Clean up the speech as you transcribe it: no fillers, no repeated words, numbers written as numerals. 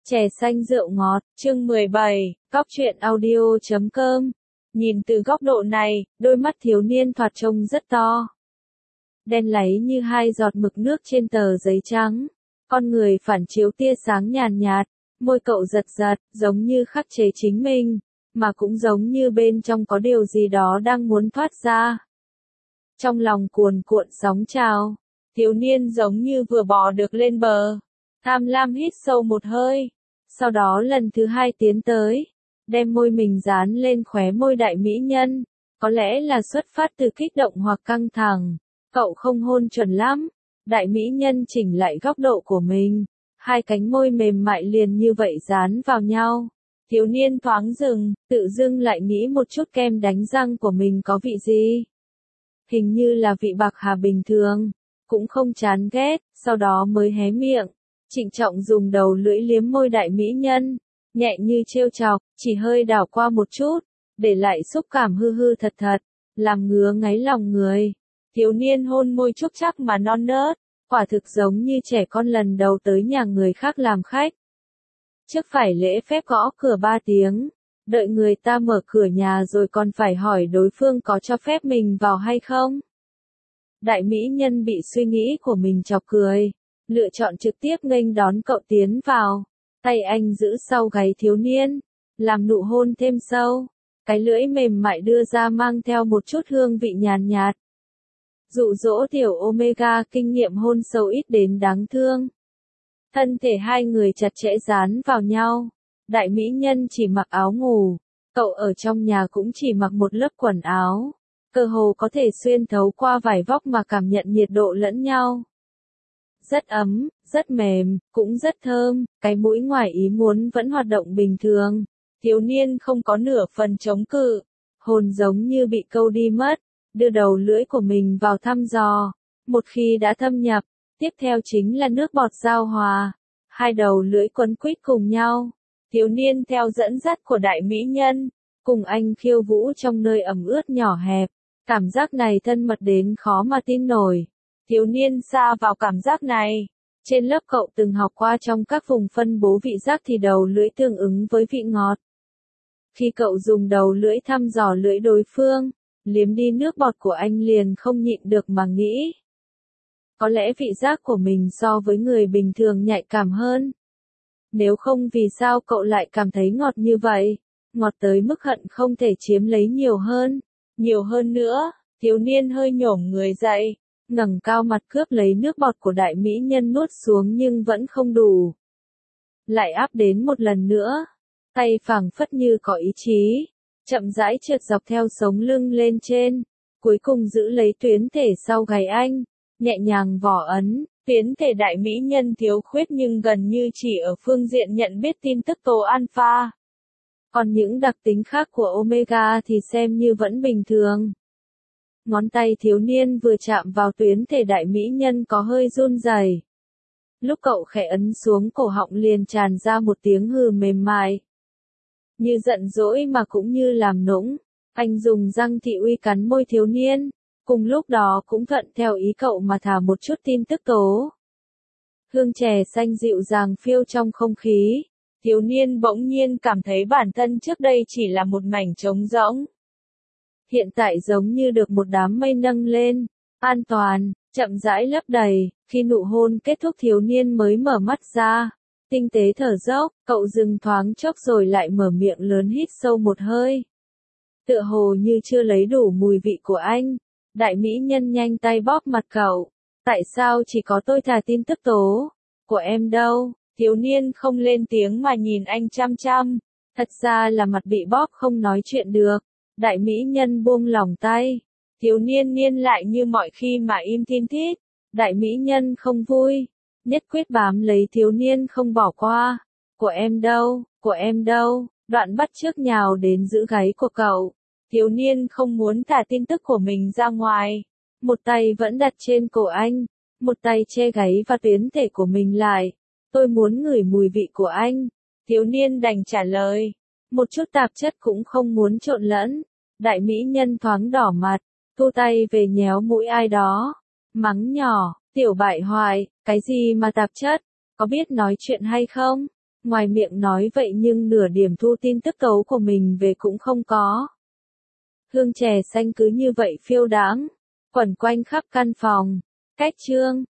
Chè xanh rượu ngọt, chương 17, Góc truyện audio.com. Nhìn từ góc độ này, đôi mắt thiếu niên thoạt trông rất to. Đen láy như hai giọt mực nước trên tờ giấy trắng. Con người phản chiếu tia sáng nhàn nhạt, môi cậu giật giật, giống như khắc chế chính mình, mà cũng giống như bên trong có điều gì đó đang muốn thoát ra. Trong lòng cuồn cuộn sóng trào, thiếu niên giống như vừa bò được lên bờ. Tham lam hít sâu một hơi, sau đó lần thứ hai tiến tới, đem môi mình dán lên khóe môi đại mỹ nhân, có lẽ là xuất phát từ kích động hoặc căng thẳng, cậu không hôn chuẩn lắm, đại mỹ nhân chỉnh lại góc độ của mình, hai cánh môi mềm mại liền như vậy dán vào nhau. Thiếu niên thoáng dừng, tự dưng lại nghĩ một chút kem đánh răng của mình có vị gì. Hình như là vị bạc hà bình thường, cũng không chán ghét, sau đó mới hé miệng. Trịnh trọng dùng đầu lưỡi liếm môi đại mỹ nhân, nhẹ như trêu chọc, chỉ hơi đảo qua một chút, để lại xúc cảm hư hư thật thật, làm ngứa ngáy lòng người. Thiếu niên hôn môi chúc chắc mà non nớt, quả thực giống như trẻ con lần đầu tới nhà người khác làm khách. Trước phải lễ phép gõ cửa 3 tiếng, đợi người ta mở cửa nhà rồi còn phải hỏi đối phương có cho phép mình vào hay không. Đại mỹ nhân bị suy nghĩ của mình chọc cười. Lựa chọn trực tiếp nghênh đón cậu tiến vào, tay anh giữ sau gáy thiếu niên, làm nụ hôn thêm sâu, cái lưỡi mềm mại đưa ra mang theo một chút hương vị nhàn nhạt. Dụ dỗ tiểu Omega kinh nghiệm hôn sâu ít đến đáng thương. Thân thể hai người chặt chẽ dán vào nhau, đại mỹ nhân chỉ mặc áo ngủ, cậu ở trong nhà cũng chỉ mặc một lớp quần áo, cơ hồ có thể xuyên thấu qua vải vóc mà cảm nhận nhiệt độ lẫn nhau. Rất ấm, rất mềm, cũng rất thơm, cái mũi ngoài ý muốn vẫn hoạt động bình thường. Thiếu niên không có nửa phần chống cự, hồn giống như bị câu đi mất, đưa đầu lưỡi của mình vào thăm dò. Một khi đã thâm nhập, tiếp theo chính là nước bọt giao hòa. Hai đầu lưỡi quấn quýt cùng nhau. Thiếu niên theo dẫn dắt của đại mỹ nhân, cùng anh khiêu vũ trong nơi ẩm ướt nhỏ hẹp. Cảm giác này thân mật đến khó mà tin nổi. Thiếu niên xa vào cảm giác này. Trên lớp cậu từng học qua trong các vùng phân bố vị giác thì đầu lưỡi tương ứng với vị ngọt. Khi cậu dùng đầu lưỡi thăm dò lưỡi đối phương, liếm đi nước bọt của anh liền không nhịn được mà nghĩ. Có lẽ vị giác của mình so với người bình thường nhạy cảm hơn. Nếu không vì sao cậu lại cảm thấy ngọt như vậy? Ngọt tới mức hận không thể chiếm lấy nhiều hơn. Nhiều hơn nữa, thiếu niên hơi nhổm người dậy. Ngẩng cao mặt cướp lấy nước bọt của đại mỹ nhân nuốt xuống nhưng vẫn không đủ. Lại áp đến một lần nữa. Tay phảng phất như có ý chí. Chậm rãi trượt dọc theo sống lưng lên trên. Cuối cùng giữ lấy tuyến thể sau gáy anh. Nhẹ nhàng vỏ ấn. Tuyến thể đại mỹ nhân thiếu khuyết nhưng gần như chỉ ở phương diện nhận biết tin tức tố alpha. Còn những đặc tính khác của omega thì xem như vẫn bình thường. Ngón tay thiếu niên vừa chạm vào tuyến thể đại mỹ nhân có hơi run rẩy. Lúc cậu khẽ ấn xuống cổ họng liền tràn ra một tiếng hừ mềm mại. Như giận dỗi mà cũng như làm nũng, anh dùng răng thị uy cắn môi thiếu niên, cùng lúc đó cũng thuận theo ý cậu mà thả một chút tin tức tố. Hương chè xanh dịu dàng phiêu trong không khí, thiếu niên bỗng nhiên cảm thấy bản thân trước đây chỉ là một mảnh trống rỗng. Hiện tại giống như được một đám mây nâng lên, an toàn, chậm rãi lấp đầy, khi nụ hôn kết thúc thiếu niên mới mở mắt ra, tinh tế thở dốc, cậu dừng thoáng chốc rồi lại mở miệng lớn hít sâu một hơi. Tựa hồ như chưa lấy đủ mùi vị của anh, đại mỹ nhân nhanh tay bóp mặt cậu, tại sao chỉ có tôi thả tin tức tố, của em đâu, thiếu niên không lên tiếng mà nhìn anh chăm chăm, thật ra là mặt bị bóp không nói chuyện được. Đại mỹ nhân buông lỏng tay, thiếu niên niên lại như mọi khi mà im thin thít, đại mỹ nhân không vui, nhất quyết bám lấy thiếu niên không bỏ qua, của em đâu, đoạn bắt chước nhào đến giữ gáy của cậu, thiếu niên không muốn thả tin tức của mình ra ngoài, một tay vẫn đặt trên cổ anh, một tay che gáy và tuyến thể của mình lại, tôi muốn ngửi mùi vị của anh, thiếu niên đành trả lời. Một chút tạp chất cũng không muốn trộn lẫn. Đại mỹ nhân thoáng đỏ mặt, thu tay về nhéo mũi ai đó. Mắng nhỏ, tiểu bại hoại, cái gì mà tạp chất, có biết nói chuyện hay không? Ngoài miệng nói vậy nhưng nửa điểm thu tin tức tấu của mình về cũng không có. Hương chè xanh cứ như vậy phiêu đãng, quẩn quanh khắp căn phòng. Cách chương